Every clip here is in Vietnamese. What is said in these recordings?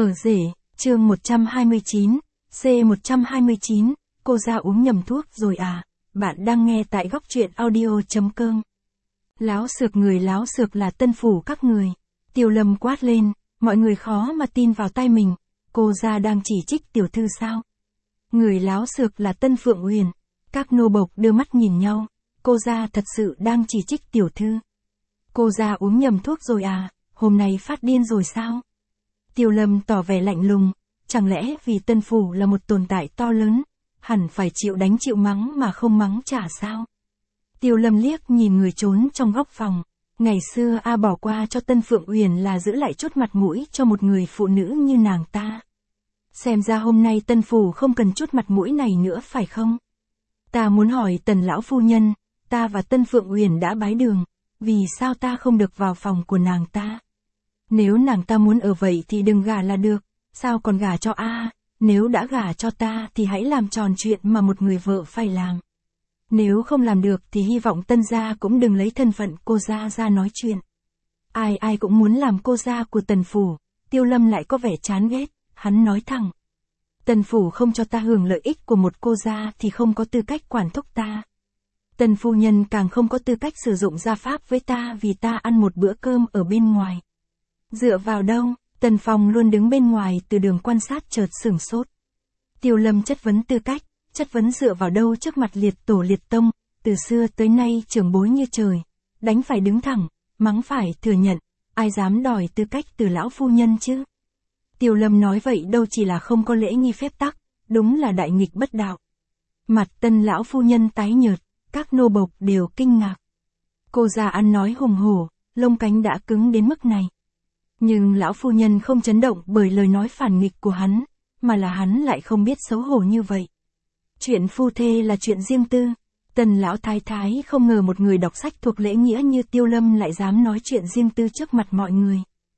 Ở rể, chương 129, C129, cô ra uống nhầm thuốc rồi à? Bạn đang nghe tại góc truyện audio.com. Láo xược người láo xược là tân phủ các người. Tiêu Lâm quát lên, mọi người khó mà tin vào tai mình, cô ra đang chỉ trích tiểu thư sao? Người láo xược là Tân Phượng Uyển. Các nô bộc đưa mắt nhìn nhau, cô ra thật sự đang chỉ trích tiểu thư. Cô ra uống nhầm thuốc rồi à, hôm nay phát điên rồi sao? Tiêu Lâm tỏ vẻ lạnh lùng, chẳng lẽ vì tân phủ là một tồn tại to lớn, hẳn phải chịu đánh chịu mắng mà không mắng trả sao? Tiêu Lâm liếc nhìn người trốn trong góc phòng, ngày xưa A bỏ qua cho Tân Phượng Uyển là giữ lại chút mặt mũi cho một người phụ nữ như nàng ta. Xem ra hôm nay tân phủ không cần chút mặt mũi này nữa phải không? Ta muốn hỏi Tần lão phu nhân, ta và Tân Phượng Uyển đã bái đường, vì sao ta không được vào phòng của nàng ta? Nếu nàng ta muốn ở vậy thì đừng gả là được, sao còn gả cho A, nếu đã gả cho ta thì hãy làm tròn chuyện mà một người vợ phải làm. Nếu không làm được thì hy vọng Tân gia cũng đừng lấy thân phận cô gia ra nói chuyện. Ai ai cũng muốn làm cô gia của Tần phủ, Tiêu Lâm lại có vẻ chán ghét, hắn nói thẳng. Tần phủ không cho ta hưởng lợi ích của một cô gia thì không có tư cách quản thúc ta. Tần phu nhân càng không có tư cách sử dụng gia pháp với ta vì ta ăn một bữa cơm ở bên ngoài. Dựa vào đâu? Tần Phong luôn đứng bên ngoài từ đường quan sát chợt sửng sốt. Tiêu Lâm chất vấn tư cách, chất vấn dựa vào đâu trước mặt liệt tổ liệt tông, từ xưa tới nay trưởng bối như trời, đánh phải đứng thẳng, mắng phải thừa nhận, ai dám đòi tư cách từ lão phu nhân chứ? Tiêu Lâm nói vậy đâu chỉ là không có lễ nghi phép tắc, đúng là đại nghịch bất đạo. Mặt Tân lão phu nhân tái nhợt, các nô bộc đều kinh ngạc. Cô già ăn nói hùng hổ, lông cánh đã cứng đến mức này. Nhưng lão phu nhân không chấn động bởi lời nói phản nghịch của hắn, mà là hắn lại không biết xấu hổ như vậy. Chuyện phu thê là chuyện riêng tư. Tần lão thái thái không ngờ một người đọc sách thuộc lễ nghĩa như Tiêu Lâm lại dám nói chuyện riêng tư trước mặt mọi người.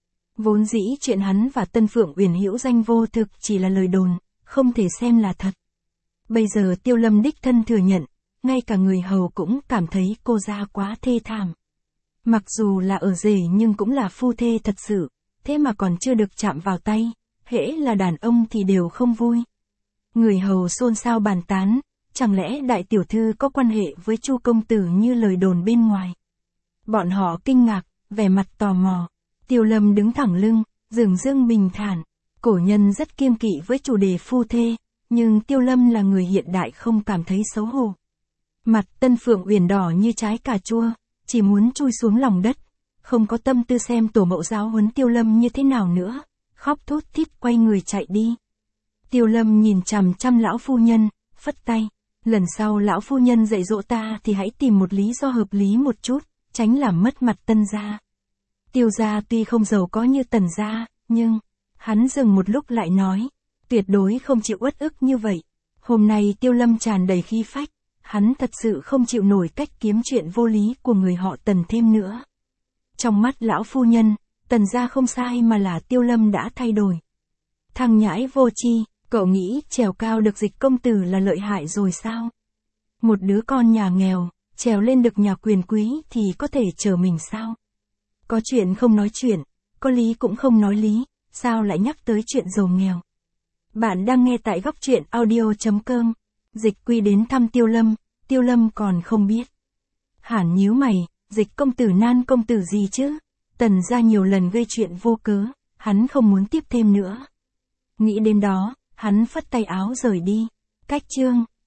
Vốn dĩ chuyện hắn và Tân Phượng Uyển hữu danh vô thực chỉ là lời đồn, không thể xem là thật. Bây giờ Tiêu Lâm đích thân thừa nhận, ngay cả người hầu cũng cảm thấy cô gia quá thê thảm. Mặc dù là ở rể nhưng cũng là phu thê thật sự, thế mà còn chưa được chạm vào tay, hễ là đàn ông thì đều không vui. Người hầu xôn xao bàn tán, chẳng lẽ đại tiểu thư có quan hệ với Chu công tử như lời đồn bên ngoài. Bọn họ kinh ngạc, vẻ mặt tò mò. Tiêu Lâm đứng thẳng lưng, dửng dưng bình thản. Cổ nhân rất kiêng kỵ với chủ đề phu thê, nhưng Tiêu Lâm là người hiện đại không cảm thấy xấu hổ. Mặt Tân Phượng Uyển đỏ như trái cà chua, chỉ muốn chui xuống lòng đất, không có tâm tư xem tổ mẫu giáo huấn Tiêu Lâm như thế nào nữa, khóc thút thít quay người chạy đi. Tiêu Lâm nhìn chằm chằm lão phu nhân, phất tay, lần sau lão phu nhân dạy dỗ ta thì hãy tìm một lý do hợp lý một chút, tránh làm mất mặt Tân gia. Tiêu gia tuy không giàu có như Tần gia, nhưng, hắn dừng một lúc lại nói, tuyệt đối không chịu uất ức như vậy. Hôm nay Tiêu Lâm tràn đầy khí phách, hắn thật sự không chịu nổi cách kiếm chuyện vô lý của người họ Tần thêm nữa. Trong mắt lão phu nhân, Tần gia không sai mà là Tiêu Lâm đã thay đổi. Thằng nhãi vô tri, cậu nghĩ trèo cao được Dịch công tử là lợi hại rồi sao? Một đứa con nhà nghèo, trèo lên được nhà quyền quý thì có thể chở mình sao? Có chuyện không nói chuyện, có lý cũng không nói lý, sao lại nhắc tới chuyện giàu nghèo? Bạn đang nghe tại góc truyện audio.com. Dịch Quy đến thăm Tiêu Lâm còn không biết. Hẳn nhíu mày, Dịch công tử nan công tử gì chứ? Tần gia nhiều lần gây chuyện vô cớ, hắn không muốn tiếp thêm nữa. Nghĩ đến đó, hắn phất tay áo rời đi. Cách chương